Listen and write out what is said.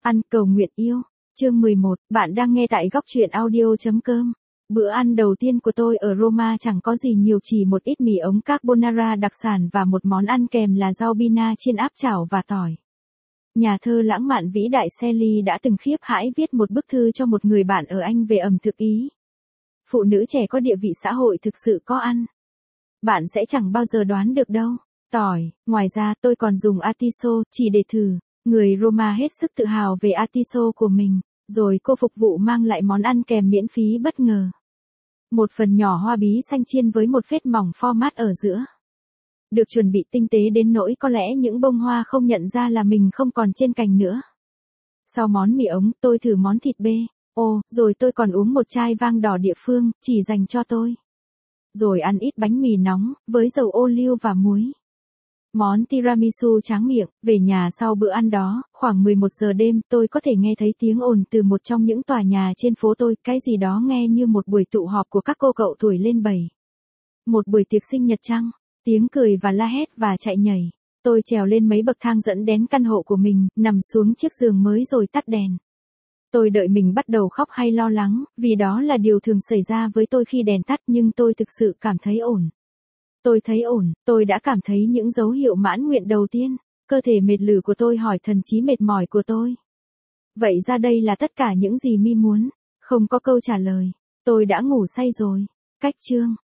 Ăn cầu nguyện yêu. Chương 11, bạn đang nghe tại góc truyện audio.com. Bữa ăn đầu tiên của tôi ở Roma chẳng có gì nhiều, chỉ một ít mì ống carbonara đặc sản và một món ăn kèm là rau bina chiên áp chảo và tỏi. Nhà thơ lãng mạn vĩ đại Shelley đã từng khiếp hãi viết một bức thư cho một người bạn ở Anh về ẩm thực Ý. Phụ nữ trẻ có địa vị xã hội thực sự có ăn. Bạn sẽ chẳng bao giờ đoán được đâu. Tỏi, ngoài ra tôi còn dùng atiso chỉ để thử. Người Roma hết sức tự hào về atiso của mình, rồi cô phục vụ mang lại món ăn kèm miễn phí bất ngờ. Một phần nhỏ hoa bí xanh chiên với một phết mỏng format ở giữa. Được chuẩn bị tinh tế đến nỗi có lẽ những bông hoa không nhận ra là mình không còn trên cành nữa. Sau món mì ống, tôi thử món thịt bê. Rồi tôi còn uống một chai vang đỏ địa phương, chỉ dành cho tôi. Rồi ăn ít bánh mì nóng, với dầu ô liu và muối. Món tiramisu tráng miệng. Về nhà sau bữa ăn đó, khoảng 11 giờ đêm, tôi có thể nghe thấy tiếng ồn từ một trong những tòa nhà trên phố tôi, cái gì đó nghe như một buổi tụ họp của các cô cậu tuổi lên 7. Một buổi tiệc sinh nhật chăng? Tiếng cười và la hét và chạy nhảy. Tôi trèo lên mấy bậc thang dẫn đến căn hộ của mình, nằm xuống chiếc giường mới rồi tắt đèn. Tôi đợi mình bắt đầu khóc hay lo lắng, vì đó là điều thường xảy ra với tôi khi đèn tắt, nhưng tôi thực sự cảm thấy ổn. Tôi thấy ổn, tôi đã cảm thấy những dấu hiệu mãn nguyện đầu tiên. Cơ thể mệt lử của tôi hỏi thần trí mệt mỏi của tôi. Vậy ra đây là tất cả những gì mi muốn? Không có câu trả lời. Tôi đã ngủ say rồi. Cách chương.